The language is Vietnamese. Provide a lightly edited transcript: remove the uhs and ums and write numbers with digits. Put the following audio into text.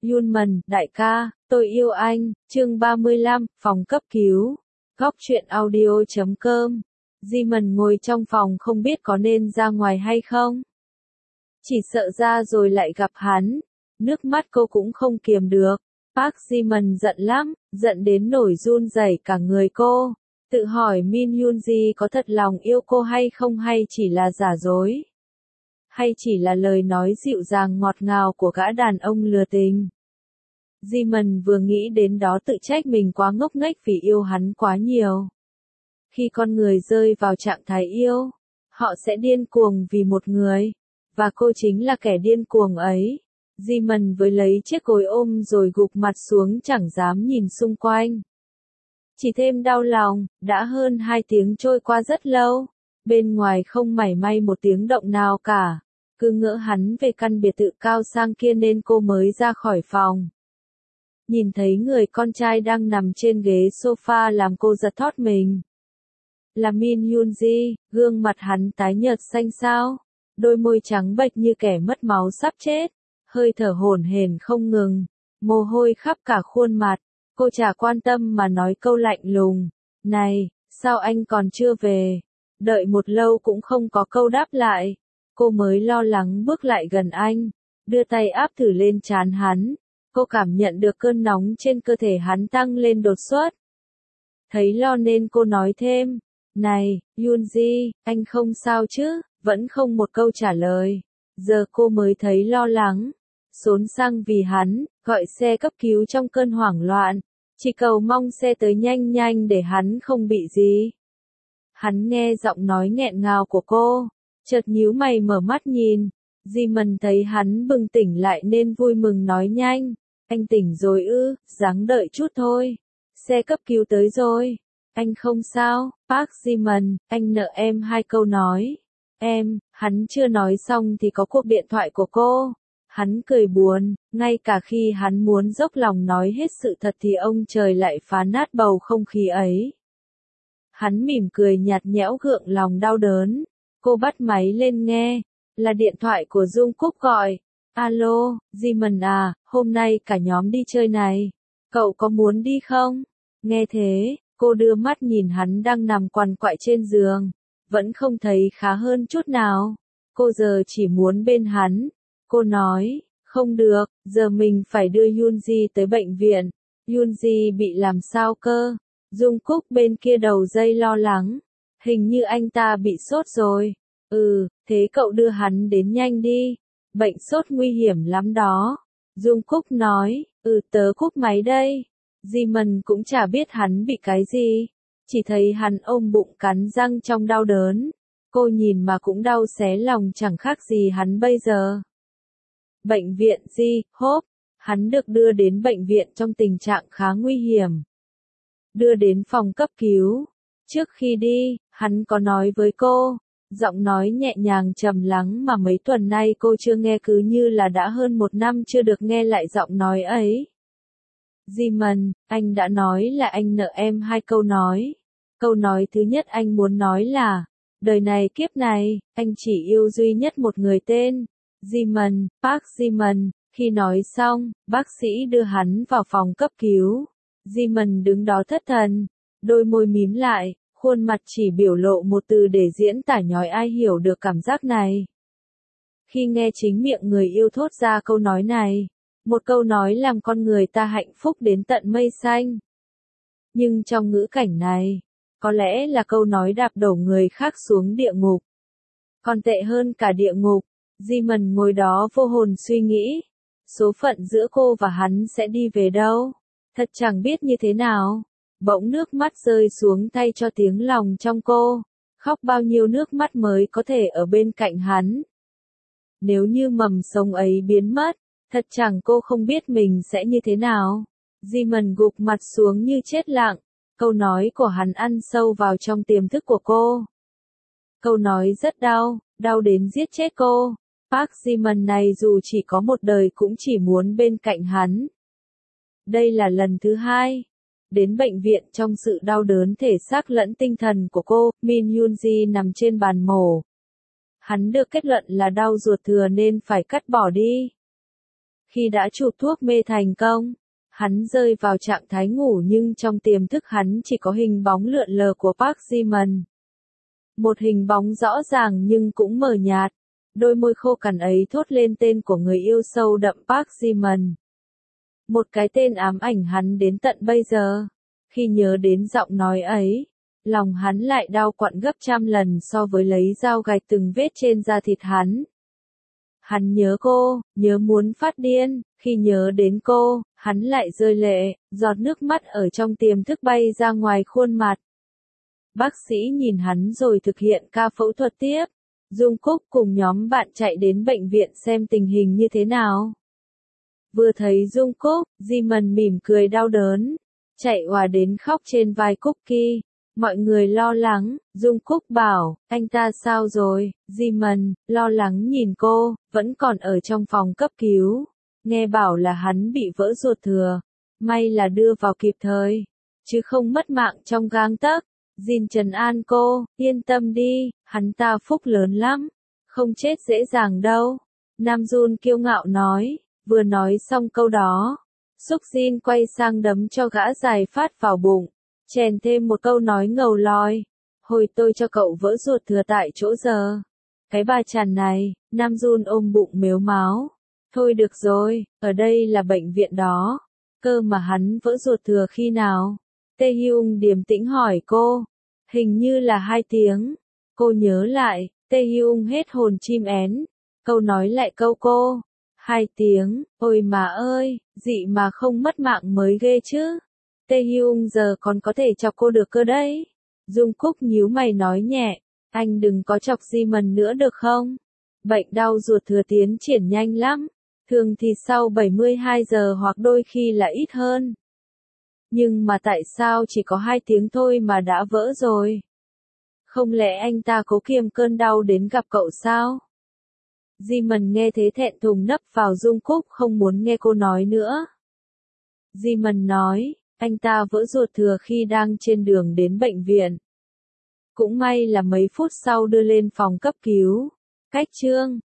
Yunman, đại ca, tôi yêu anh, chương 35, phòng cấp cứu. Góc truyện audio.com. Jimin ngồi trong phòng không biết có nên ra ngoài hay không. Chỉ sợ ra rồi lại gặp hắn. Nước mắt cô cũng không kiềm được. Park Jimin giận lắm, giận đến nổi run rẩy cả người cô. Tự hỏi Min Yoonji có thật lòng yêu cô hay không, hay chỉ là giả dối. Hay chỉ là lời nói dịu dàng ngọt ngào của gã đàn ông lừa tình. Jimin vừa nghĩ đến đó tự trách mình quá ngốc nghếch vì yêu hắn quá nhiều. Khi con người rơi vào trạng thái yêu, họ sẽ điên cuồng vì một người. Và cô chính là kẻ điên cuồng ấy. Jimin với lấy chiếc gối ôm rồi gục mặt xuống chẳng dám nhìn xung quanh. Chỉ thêm đau lòng, đã hơn 2 tiếng trôi qua rất lâu. Bên ngoài không mảy may một tiếng động nào cả. Cứ ngỡ hắn về căn biệt thự cao sang kia nên cô mới ra khỏi phòng. Nhìn thấy người con trai đang nằm trên ghế sofa làm cô giật thót mình. Là Min Yoonji, gương mặt hắn tái nhợt xanh xao, đôi môi trắng bệch như kẻ mất máu sắp chết, hơi thở hổn hển không ngừng, mồ hôi khắp cả khuôn mặt. Cô chả quan tâm mà nói câu lạnh lùng, này, sao anh còn chưa về? Đợi một lâu cũng không có câu đáp lại. Cô mới lo lắng bước lại gần anh, đưa tay áp thử lên trán hắn. Cô cảm nhận được cơn nóng trên cơ thể hắn tăng lên đột xuất. Thấy lo nên cô nói thêm, này, Yoonji, anh không sao chứ? Vẫn không một câu trả lời. Giờ cô mới thấy lo lắng, xốn sang vì hắn, gọi xe cấp cứu trong cơn hoảng loạn. Chỉ cầu mong xe tới nhanh nhanh để hắn không bị gì. Hắn nghe giọng nói nghẹn ngào của cô, chợt nhíu mày mở mắt nhìn. Jimin thấy hắn bừng tỉnh lại nên vui mừng nói nhanh, anh tỉnh rồi ư? Ráng đợi chút thôi. Xe cấp cứu tới rồi. Anh không sao, Park Jimin, anh nợ em 2 câu nói. Em, hắn chưa nói xong thì có cuộc điện thoại của cô. Hắn cười buồn, ngay cả khi hắn muốn dốc lòng nói hết sự thật thì ông trời lại phá nát bầu không khí ấy. Hắn mỉm cười nhạt nhẽo gượng lòng đau đớn. Cô bắt máy lên nghe, là điện thoại của Jungkook gọi. Alo, Jimin à, hôm nay cả nhóm đi chơi này. Cậu có muốn đi không? Nghe thế, cô đưa mắt nhìn hắn đang nằm quằn quại trên giường. Vẫn không thấy khá hơn chút nào. Cô giờ chỉ muốn bên hắn. Cô nói, không được, giờ mình phải đưa Yoonji tới bệnh viện. Yoonji bị làm sao cơ? Jungkook bên kia đầu dây lo lắng. Hình như anh ta bị sốt rồi. Thế cậu đưa hắn đến nhanh đi. Bệnh sốt nguy hiểm lắm đó. Jungkook nói, tớ cúp máy đây. Jimin cũng chả biết hắn bị cái gì. Chỉ thấy hắn ôm bụng cắn răng trong đau đớn. Cô nhìn mà cũng đau xé lòng chẳng khác gì hắn bây giờ. Bệnh viện Hope, hắn được đưa đến bệnh viện trong tình trạng khá nguy hiểm. Đưa đến phòng cấp cứu. Trước khi đi, hắn có nói với cô, giọng nói nhẹ nhàng trầm lắng mà mấy tuần nay cô chưa nghe, cứ như là đã hơn 1 năm chưa được nghe lại giọng nói ấy. Jimin, anh đã nói là anh nợ em 2 câu nói. Câu nói thứ nhất anh muốn nói là, đời này kiếp này, anh chỉ yêu duy nhất một người tên Jimin, Park Jimin. Khi nói xong, bác sĩ đưa hắn vào phòng cấp cứu. Jimin đứng đó thất thần, đôi môi mím lại, khuôn mặt chỉ biểu lộ một từ để diễn tả nhói, ai hiểu được cảm giác này. Khi nghe chính miệng người yêu thốt ra câu nói này, một câu nói làm con người ta hạnh phúc đến tận mây xanh. Nhưng trong ngữ cảnh này, có lẽ là câu nói đạp đổ người khác xuống địa ngục. Còn tệ hơn cả địa ngục, Jimin ngồi đó vô hồn suy nghĩ, số phận giữa cô và hắn sẽ đi về đâu, thật chẳng biết như thế nào. Bỗng nước mắt rơi xuống thay cho tiếng lòng trong cô, khóc bao nhiêu nước mắt mới có thể ở bên cạnh hắn. Nếu như mầm sống ấy biến mất, thật chẳng cô không biết mình sẽ như thế nào. Jimin gục mặt xuống như chết lặng, câu nói của hắn ăn sâu vào trong tiềm thức của cô. Câu nói rất đau, đau đến giết chết cô. Park Jimin này dù chỉ có một đời cũng chỉ muốn bên cạnh hắn. Đây là lần thứ 2. Đến bệnh viện trong sự đau đớn thể xác lẫn tinh thần của cô, Min Yoonji nằm trên bàn mổ. Hắn được kết luận là đau ruột thừa nên phải cắt bỏ đi. Khi đã chụp thuốc mê thành công, hắn rơi vào trạng thái ngủ nhưng trong tiềm thức hắn chỉ có hình bóng lượn lờ của Park Ji-man. Một hình bóng rõ ràng nhưng cũng mờ nhạt. Đôi môi khô cằn ấy thốt lên tên của người yêu sâu đậm Park Ji-man. Một cái tên ám ảnh hắn đến tận bây giờ. Khi nhớ đến giọng nói ấy, lòng hắn lại đau quặn gấp trăm lần so với lấy dao gạch từng vết trên da thịt hắn. Hắn nhớ cô, nhớ muốn phát điên, khi nhớ đến cô, hắn lại rơi lệ, giọt nước mắt ở trong tiềm thức bay ra ngoài khuôn mặt. Bác sĩ nhìn hắn rồi thực hiện ca phẫu thuật tiếp. Jungkook cùng nhóm bạn chạy đến bệnh viện xem tình hình như thế nào. Vừa thấy Jungkook, Jimin mỉm cười đau đớn, chạy òa đến khóc trên vai Cookie. Mọi người lo lắng, Jungkook bảo, anh ta sao rồi? Jimin lo lắng nhìn cô, vẫn còn ở trong phòng cấp cứu. Nghe bảo là hắn bị vỡ ruột thừa, may là đưa vào kịp thời, chứ không mất mạng trong gang tấc. Jin trấn an cô, yên tâm đi, hắn ta phúc lớn lắm, không chết dễ dàng đâu. Namjoon kiêu ngạo nói, vừa nói xong câu đó, Suk Jin quay sang đấm cho gã dài phát vào bụng, chèn thêm một câu nói ngầu lòi, hồi tôi cho cậu vỡ ruột thừa tại chỗ giờ. Cái bà chằn này, Namjoon ôm bụng mếu máo, thôi được rồi, ở đây là bệnh viện đó, cơ mà hắn vỡ ruột thừa khi nào? Taehyung điềm tĩnh hỏi cô. Hình như là 2 tiếng. Cô nhớ lại, Taehyung hết hồn chim én. Câu nói lại câu cô. 2 tiếng, ôi mà ơi, dị mà không mất mạng mới ghê chứ. Taehyung giờ còn có thể chọc cô được cơ đấy. Jungkook nhíu mày nói nhẹ, anh đừng có chọc Jimin nữa được không? Bệnh đau ruột thừa tiến triển nhanh lắm. Thường thì sau 72 giờ hoặc đôi khi là ít hơn. Nhưng mà tại sao chỉ có 2 tiếng thôi mà đã vỡ rồi? Không lẽ anh ta cố kiềm cơn đau đến gặp cậu sao? Jimin nghe thế thẹn thùng nấp vào Jungkook không muốn nghe cô nói nữa. Jimin nói, anh ta vỡ ruột thừa khi đang trên đường đến bệnh viện. Cũng may là mấy phút sau đưa lên phòng cấp cứu. Cách chương